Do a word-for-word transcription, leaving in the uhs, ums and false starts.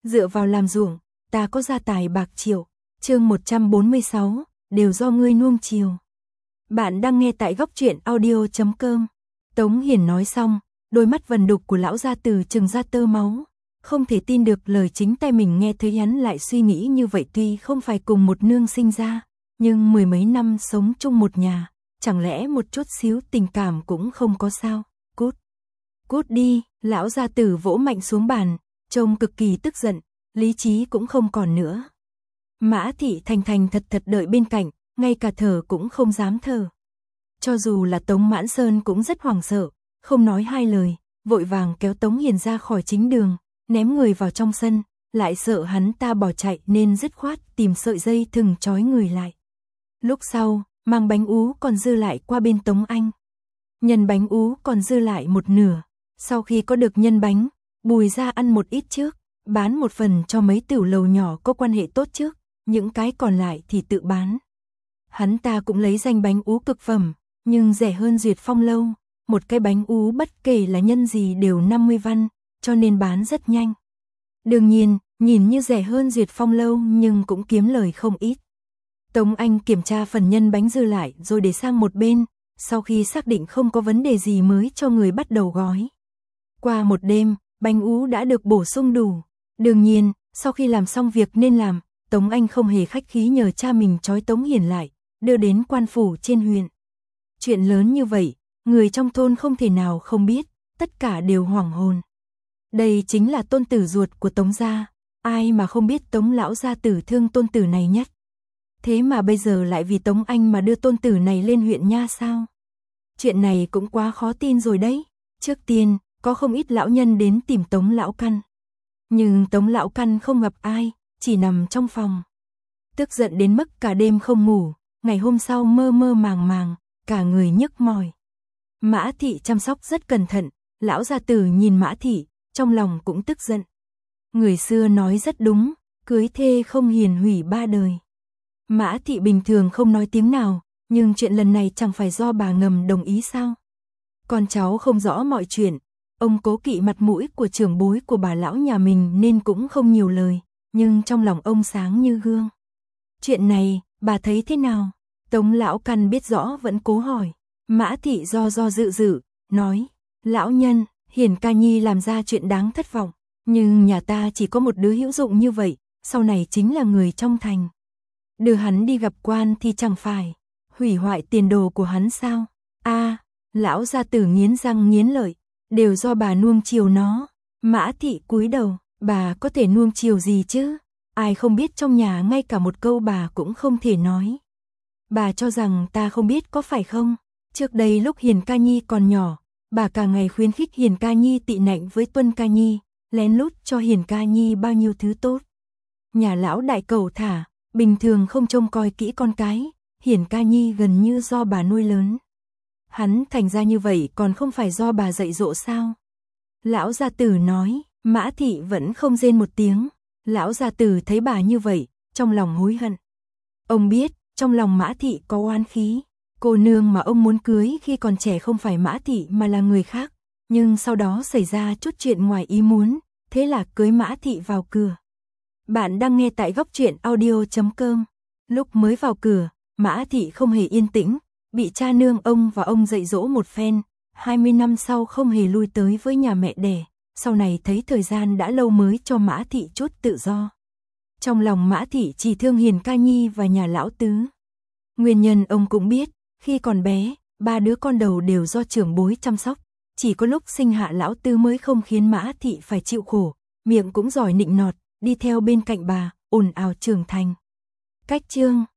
dựa vào làm ruộng, ta có gia tài bạc triệu. Chương một trăm bốn mươi sáu, đều do ngươi nuông chiều. Bạn đang nghe tại góc truyện audio chấm com. Tống Hiền nói xong, đôi mắt vần đục của lão gia tử trừng ra tơ máu, không thể tin được lời chính tay mình nghe thấy. Hắn lại suy nghĩ như vậy, tuy không phải cùng một nương sinh ra, nhưng mười mấy năm sống chung một nhà, chẳng lẽ một chút xíu tình cảm cũng không có sao? Cút, cút đi. Lão gia tử vỗ mạnh xuống bàn, trông cực kỳ tức giận, lý trí cũng không còn nữa. Mã Thị thành thành thật thật đợi bên cạnh, ngay cả thở cũng không dám thở. Cho dù là Tống Mãn Sơn cũng rất hoảng sợ, không nói hai lời, vội vàng kéo Tống Hiền ra khỏi chính đường, ném người vào trong sân, lại sợ hắn ta bỏ chạy nên dứt khoát tìm sợi dây thừng trói người lại. Lúc sau, mang bánh ú còn dư lại qua bên Tống Anh. Nhân bánh ú còn dư lại một nửa, sau khi có được nhân bánh, Bùi ra ăn một ít trước, bán một phần cho mấy tiểu lầu nhỏ có quan hệ tốt trước, những cái còn lại thì tự bán. Hắn ta cũng lấy danh bánh ú cực phẩm, nhưng rẻ hơn Duyệt Phong lâu, một cái bánh ú bất kể là nhân gì đều năm mươi văn, cho nên bán rất nhanh. Đương nhiên, nhìn như rẻ hơn Duyệt Phong lâu nhưng cũng kiếm lời không ít. Tống Anh kiểm tra phần nhân bánh dư lại rồi để sang một bên, sau khi xác định không có vấn đề gì mới cho người bắt đầu gói. Qua một đêm, bánh ú đã được bổ sung đủ. Đương nhiên, sau khi làm xong việc nên làm, Tống Anh không hề khách khí nhờ cha mình trói Tống Hiền lại, đưa đến quan phủ trên huyện. Chuyện lớn như vậy, người trong thôn không thể nào không biết, tất cả đều hoảng hồn. Đây chính là tôn tử ruột của Tống gia, ai mà không biết Tống lão gia tử thương tôn tử này nhất. Thế mà bây giờ lại vì Tống Anh mà đưa tôn tử này lên huyện nha sao? Chuyện này cũng quá khó tin rồi đấy. Trước tiên, có không ít lão nhân đến tìm Tống lão căn. Nhưng Tống lão căn không gặp ai, chỉ nằm trong phòng. Tức giận đến mức cả đêm không ngủ, ngày hôm sau mơ mơ màng màng, cả người nhức mỏi. Mã Thị chăm sóc rất cẩn thận, lão gia tử nhìn Mã Thị, trong lòng cũng tức giận. Người xưa nói rất đúng, cưới thê không hiền hủy ba đời. Mã Thị bình thường không nói tiếng nào, nhưng chuyện lần này chẳng phải do bà ngầm đồng ý sao? Con cháu không rõ mọi chuyện, ông cố kỵ mặt mũi của trưởng bối của bà lão nhà mình nên cũng không nhiều lời, nhưng trong lòng ông sáng như gương. Chuyện này, bà thấy thế nào? Tống lão căn biết rõ vẫn cố hỏi. Mã Thị do do dự dự, nói, lão nhân, Hiền ca nhi làm ra chuyện đáng thất vọng, nhưng nhà ta chỉ có một đứa hữu dụng như vậy, sau này chính là người trong thành. Đưa hắn đi gặp quan thì chẳng phải hủy hoại tiền đồ của hắn sao? A, lão gia tử nghiến răng nghiến lợi, đều do bà nuông chiều nó. Mã Thị cúi đầu, bà có thể nuông chiều gì chứ? Ai không biết trong nhà ngay cả một câu bà cũng không thể nói. Bà cho rằng ta không biết có phải không? Trước đây lúc Hiền ca nhi còn nhỏ, bà cả ngày khuyến khích Hiền ca nhi tị nạnh với Tuân ca nhi, lén lút cho Hiền ca nhi bao nhiêu thứ tốt. Nhà lão đại cẩu thả, bình thường không trông coi kỹ con cái, Hiền ca nhi gần như do bà nuôi lớn. Hắn thành ra như vậy còn không phải do bà dạy dỗ sao? Lão gia tử nói. Mã Thị vẫn không rên một tiếng. Lão gia tử thấy bà như vậy, trong lòng hối hận. Ông biết, trong lòng Mã Thị có oán khí. Cô nương mà ông muốn cưới khi còn trẻ không phải Mã Thị mà là người khác. Nhưng sau đó xảy ra chút chuyện ngoài ý muốn, thế là cưới Mã Thị vào cửa. Bạn đang nghe tại góc truyện audio chấm com. Lúc mới vào cửa, Mã Thị không hề yên tĩnh, bị cha nương ông và ông dạy dỗ một phen. hai mươi năm sau không hề lui tới với nhà mẹ đẻ. Sau này thấy thời gian đã lâu mới cho Mã Thị chút tự do. Trong lòng Mã Thị chỉ thương Hiền ca nhi và nhà lão tứ. Nguyên nhân ông cũng biết, khi còn bé, ba đứa con đầu đều do trưởng bối chăm sóc. Chỉ có lúc sinh hạ lão tứ mới không khiến Mã Thị phải chịu khổ, miệng cũng giỏi nịnh nọt, đi theo bên cạnh bà, ồn ào trưởng thành. Cách chương